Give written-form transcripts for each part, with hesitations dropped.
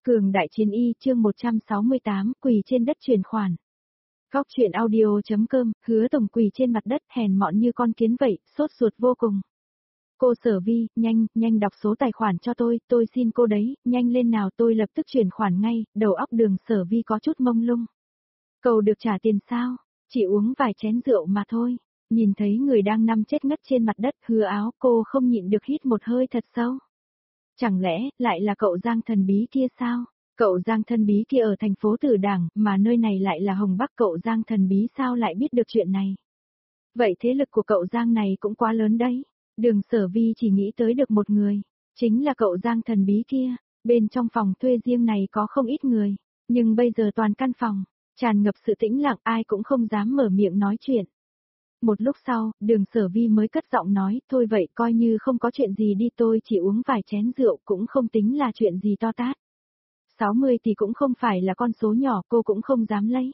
Cường đại chiến y chương 168 quỳ trên đất truyền khoản. Góc truyện audio.com, Hứa Tổng quỳ trên mặt đất hèn mọn như con kiến vậy, sốt ruột vô cùng. Cô Sở Vi, nhanh đọc số tài khoản cho tôi xin cô đấy, nhanh lên nào tôi lập tức chuyển khoản ngay, đầu óc Đường Sở Vi có chút mông lung. Cầu được trả tiền sao? Chỉ uống vài chén rượu mà thôi. Nhìn thấy người đang nằm chết ngất trên mặt đất, Hứa Áo, cô không nhịn được hít một hơi thật sâu. Chẳng lẽ, lại là cậu Giang thần bí kia sao? Cậu Giang thần bí kia ở thành phố Tử Đảng, mà nơi này lại là Hồng Bắc, cậu Giang thần bí sao lại biết được chuyện này? Vậy thế lực của cậu Giang này cũng quá lớn đấy. Đường Sở Vi chỉ nghĩ tới được một người, chính là cậu Giang thần bí kia. Bên trong phòng thuê riêng này có không ít người, nhưng bây giờ toàn căn phòng, tràn ngập sự tĩnh lặng, ai cũng không dám mở miệng nói chuyện. Một lúc sau, Đường Sở Vi mới cất giọng nói, thôi vậy coi như không có chuyện gì đi, tôi chỉ uống vài chén rượu cũng không tính là chuyện gì to tát. 60 thì cũng không phải là con số nhỏ, cô cũng không dám lấy.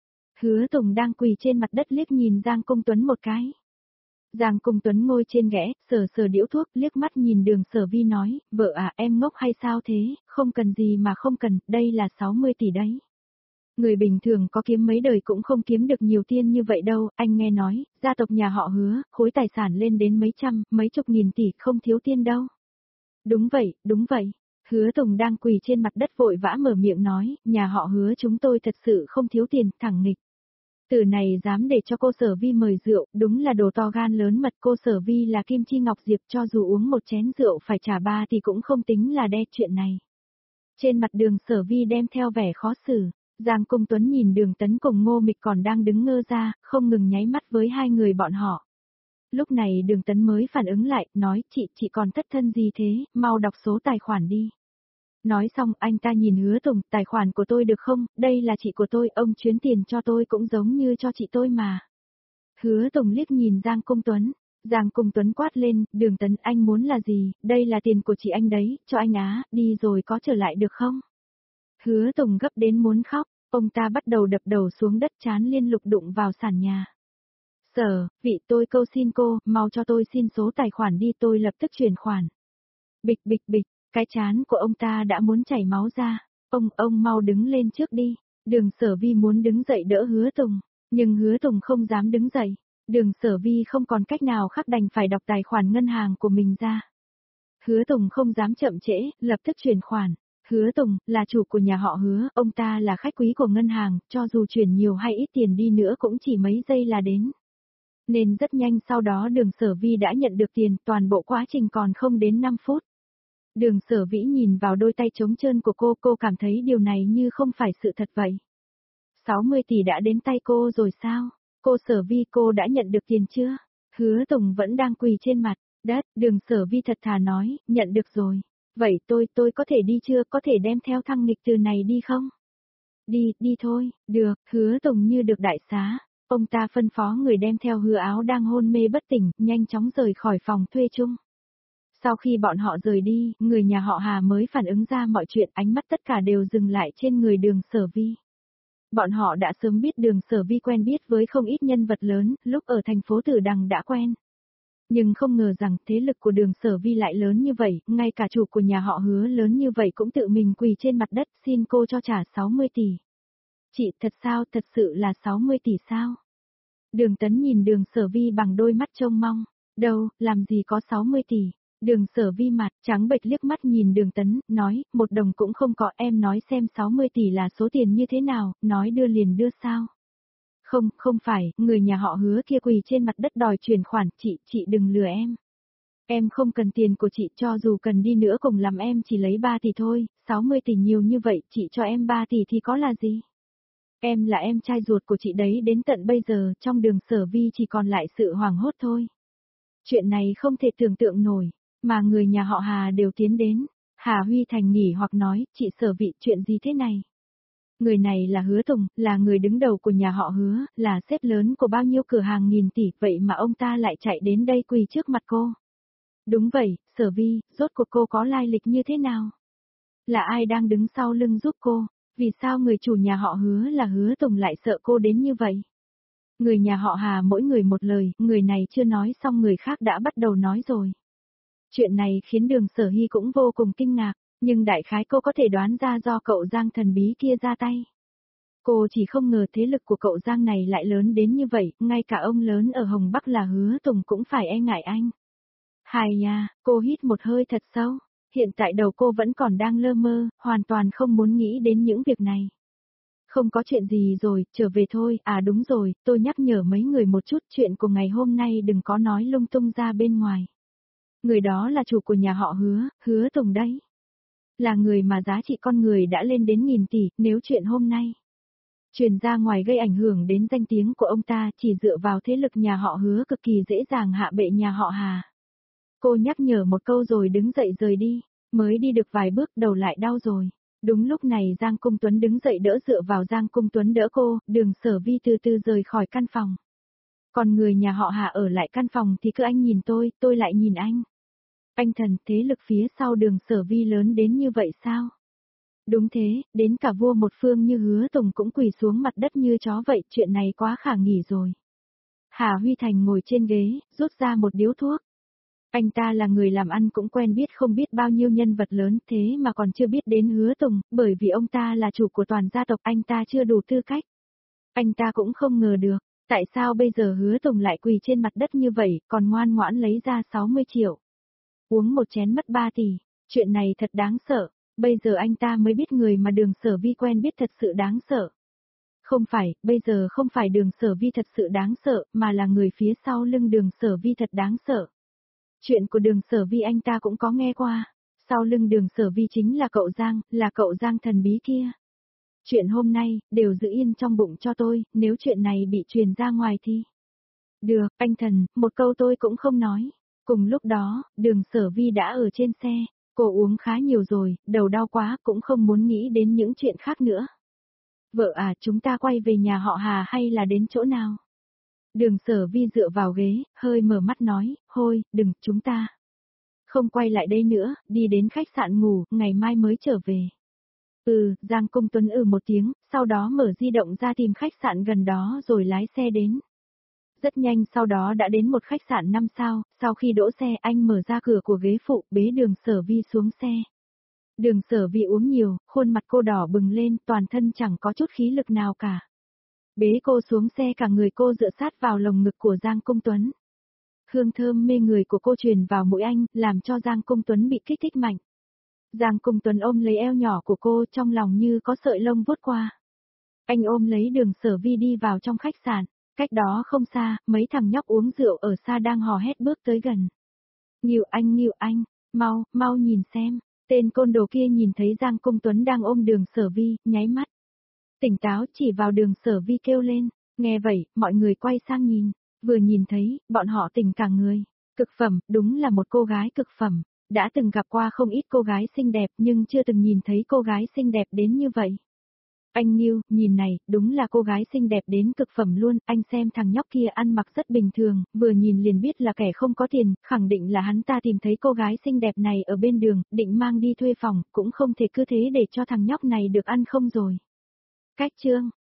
Hứa Tùng đang quỳ trên mặt đất liếc nhìn Giang Cung Tuấn một cái. Giang Cung Tuấn ngồi trên ghế, sờ điếu thuốc, liếc mắt nhìn Đường Sở Vi nói, vợ à, em ngốc hay sao thế, không cần gì mà không cần, đây là 60 tỷ đấy. Người bình thường có kiếm mấy đời cũng không kiếm được nhiều tiền như vậy đâu, anh nghe nói, gia tộc nhà họ Hứa, khối tài sản lên đến mấy trăm, mấy chục nghìn tỷ, không thiếu tiền đâu. Đúng vậy. Hứa Tùng đang quỳ trên mặt đất vội vã mở miệng nói, nhà họ Hứa chúng tôi thật sự không thiếu tiền, thẳng nghịch. Từ này dám để cho cô Sở Vi mời rượu, đúng là đồ to gan lớn mật, cô Sở Vi là Kim Chi Ngọc Diệp, cho dù uống một chén rượu phải trả 3 thì cũng không tính là đe chuyện này. Trên mặt Đường Sở Vi đem theo vẻ khó xử. Giang Cung Tuấn nhìn Đường Tấn cùng Ngô Mịch còn đang đứng ngơ ra, không ngừng nháy mắt với hai người bọn họ. Lúc này Đường Tấn mới phản ứng lại, nói, chị còn thất thân gì thế, mau đọc số tài khoản đi. Nói xong anh ta nhìn Hứa Tùng, tài khoản của tôi được không, đây là chị của tôi, ông chuyến tiền cho tôi cũng giống như cho chị tôi mà. Hứa Tùng liếc nhìn Giang Cung Tuấn. Giang Cung Tuấn quát lên, Đường Tấn anh muốn là gì, đây là tiền của chị anh đấy, cho anh á, đi rồi có trở lại được không? Hứa Tùng gấp đến muốn khóc, ông ta bắt đầu đập đầu xuống đất, trán liên lục đụng vào sàn nhà. Sở, vị tôi câu xin cô, mau cho tôi xin số tài khoản đi, tôi lập tức chuyển khoản. Bịch, cái trán của ông ta đã muốn chảy máu ra, ông mau đứng lên trước đi. Đường Sở Vi muốn đứng dậy đỡ Hứa Tùng, nhưng Hứa Tùng không dám đứng dậy. Đường Sở Vi không còn cách nào khác đành phải đọc tài khoản ngân hàng của mình ra. Hứa Tùng không dám chậm trễ, lập tức chuyển khoản. Hứa Tùng, là chủ của nhà họ Hứa, ông ta là khách quý của ngân hàng, cho dù chuyển nhiều hay ít tiền đi nữa cũng chỉ mấy giây là đến. Nên rất nhanh sau đó Đường Sở Vi đã nhận được tiền, toàn bộ quá trình còn không đến 5 phút. Đường Sở Vĩ nhìn vào đôi tay trống trơn của cô cảm thấy điều này như không phải sự thật vậy. 60 tỷ đã đến tay cô rồi sao? Cô Sở Vi, cô đã nhận được tiền chưa? Hứa Tùng vẫn đang quỳ trên mặt đất, Đường Sở Vi thật thà nói, nhận được rồi. Vậy tôi có thể đi chưa, có thể đem theo thăng nghịch từ này đi không? Đi thôi, được, Hứa Tùng như được đại xá. Ông ta phân phó người đem theo Hứa Áo đang hôn mê bất tỉnh, nhanh chóng rời khỏi phòng thuê chung. Sau khi bọn họ rời đi, người nhà họ Hà mới phản ứng ra mọi chuyện, ánh mắt tất cả đều dừng lại trên người Đường Sở Vi. Bọn họ đã sớm biết Đường Sở Vi quen biết với không ít nhân vật lớn, lúc ở thành phố Tử Đằng đã quen. Nhưng không ngờ rằng thế lực của Đường Sở Vi lại lớn như vậy, ngay cả chủ của nhà họ Hứa lớn như vậy cũng tự mình quỳ trên mặt đất xin cô cho trả 60 tỷ. Chị, thật sao, thật sự là 60 tỷ sao? Đường Tấn nhìn Đường Sở Vi bằng đôi mắt trông mong. Đâu, làm gì có 60 tỷ. Đường Sở Vi mặt trắng bệch liếc mắt nhìn Đường Tấn, nói, một đồng cũng không có, em nói xem 60 tỷ là số tiền như thế nào, nói đưa liền đưa sao? Không phải, người nhà họ Hứa kia quỳ trên mặt đất đòi chuyển khoản, chị đừng lừa em. Em không cần tiền của chị, cho dù cần đi nữa cùng làm em chỉ lấy 3 tỷ thôi, 60 tỷ nhiều như vậy, chị cho em 3 tỷ thì có là gì? Em là em trai ruột của chị đấy, đến tận bây giờ trong Đường Sở Vi chỉ còn lại sự hoảng hốt thôi. Chuyện này không thể tưởng tượng nổi, mà người nhà họ Hà đều tiến đến. Hà Huy Thành nghỉ hoặc nói, chị Sở Vị, chuyện gì thế này? Người này là Hứa Tùng, là người đứng đầu của nhà họ Hứa, là sếp lớn của bao nhiêu cửa hàng nghìn tỷ, vậy mà ông ta lại chạy đến đây quỳ trước mặt cô. Đúng vậy, Sở Vi, rốt cuộc cô có lai lịch như thế nào? Là ai đang đứng sau lưng giúp cô? Vì sao người chủ nhà họ Hứa là Hứa Tùng lại sợ cô đến như vậy? Người nhà họ Hà mỗi người một lời, người này chưa nói xong người khác đã bắt đầu nói rồi. Chuyện này khiến Đường Sở Hy cũng vô cùng kinh ngạc. Nhưng đại khái cô có thể đoán ra do cậu Giang thần bí kia ra tay. Cô chỉ không ngờ thế lực của cậu Giang này lại lớn đến như vậy, ngay cả ông lớn ở Hồng Bắc là Hứa Tùng cũng phải e ngại anh. Hài nha, cô hít một hơi thật sâu. Hiện tại đầu cô vẫn còn đang lơ mơ, hoàn toàn không muốn nghĩ đến những việc này. Không có chuyện gì rồi, trở về thôi, à đúng rồi, tôi nhắc nhở mấy người một chút chuyện của ngày hôm nay đừng có nói lung tung ra bên ngoài. Người đó là chủ của nhà họ Hứa, Hứa Tùng đấy. Là người mà giá trị con người đã lên đến nghìn tỷ, nếu chuyện hôm nay truyền ra ngoài gây ảnh hưởng đến danh tiếng của ông ta chỉ dựa vào thế lực nhà họ Hứa cực kỳ dễ dàng hạ bệ nhà họ Hà. Cô nhắc nhở một câu rồi đứng dậy rời đi, mới đi được vài bước đầu lại đau rồi. Đúng lúc này Giang Cung Tuấn đứng dậy đỡ dựa vào Giang Cung Tuấn đỡ cô, Đường Sở Vi từ từ rời khỏi căn phòng. Còn người nhà họ Hà ở lại căn phòng thì cứ anh nhìn tôi lại nhìn anh. Anh thần, thế lực phía sau Đường Sở Vi lớn đến như vậy sao? Đúng thế, đến cả vua một phương như Hứa Tùng cũng quỳ xuống mặt đất như chó vậy, chuyện này quá khả nghỉ rồi. Hà Huy Thành ngồi trên ghế, rút ra một điếu thuốc. Anh ta là người làm ăn cũng quen biết không biết bao nhiêu nhân vật lớn thế mà còn chưa biết đến Hứa Tùng, bởi vì ông ta là chủ của toàn gia tộc anh ta chưa đủ tư cách. Anh ta cũng không ngờ được, tại sao bây giờ Hứa Tùng lại quỳ trên mặt đất như vậy, còn ngoan ngoãn lấy ra 60 triệu. Uống một chén mất 3 tỷ, chuyện này thật đáng sợ, bây giờ anh ta mới biết người mà Đường Sở Vi quen biết thật sự đáng sợ. Không phải, bây giờ không phải Đường Sở Vi thật sự đáng sợ, mà là người phía sau lưng Đường Sở Vi thật đáng sợ. Chuyện của Đường Sở Vi anh ta cũng có nghe qua, sau lưng Đường Sở Vi chính là cậu Giang thần bí kia. Chuyện hôm nay, đều giữ yên trong bụng cho tôi, nếu chuyện này bị truyền ra ngoài thì... Được, anh thần, một câu tôi cũng không nói. Cùng lúc đó, Đường Sở Vi đã ở trên xe, cô uống khá nhiều rồi, đầu đau quá cũng không muốn nghĩ đến những chuyện khác nữa. Vợ à, chúng ta quay về nhà họ Hà hay là đến chỗ nào? Đường Sở Vi dựa vào ghế, hơi mở mắt nói, thôi, đừng, chúng ta không quay lại đây nữa, đi đến khách sạn ngủ, ngày mai mới trở về. Giang Cung Tuấn một tiếng, sau đó mở di động ra tìm khách sạn gần đó rồi lái xe đến. Rất nhanh sau đó đã đến một khách sạn 5 sao, sau khi đỗ xe anh mở ra cửa của ghế phụ, bế Đường Sở Vi xuống xe. Đường Sở Vi uống nhiều, khuôn mặt cô đỏ bừng lên, toàn thân chẳng có chút khí lực nào cả. Bế cô xuống xe cả người cô dựa sát vào lồng ngực của Giang Cung Tuấn. Hương thơm mê người của cô truyền vào mũi anh, làm cho Giang Cung Tuấn bị kích thích mạnh. Giang Cung Tuấn ôm lấy eo nhỏ của cô trong lòng như có sợi lông vuốt qua. Anh ôm lấy Đường Sở Vi đi vào trong khách sạn, cách đó không xa, mấy thằng nhóc uống rượu ở xa đang hò hét bước tới gần. Nghiêu anh, mau nhìn xem, tên côn đồ kia nhìn thấy Giang Cung Tuấn đang ôm Đường Sở Vi, nháy mắt. Tỉnh táo chỉ vào Đường Sở Vi kêu lên, nghe vậy, mọi người quay sang nhìn, vừa nhìn thấy, bọn họ tỉnh cả người. Cực phẩm, đúng là một cô gái cực phẩm, đã từng gặp qua không ít cô gái xinh đẹp nhưng chưa từng nhìn thấy cô gái xinh đẹp đến như vậy. Anh Nghiêu, nhìn này, đúng là cô gái xinh đẹp đến cực phẩm luôn, anh xem thằng nhóc kia ăn mặc rất bình thường, vừa nhìn liền biết là kẻ không có tiền, khẳng định là hắn ta tìm thấy cô gái xinh đẹp này ở bên đường, định mang đi thuê phòng, cũng không thể cứ thế để cho thằng nhóc này được ăn không rồi. Cách chương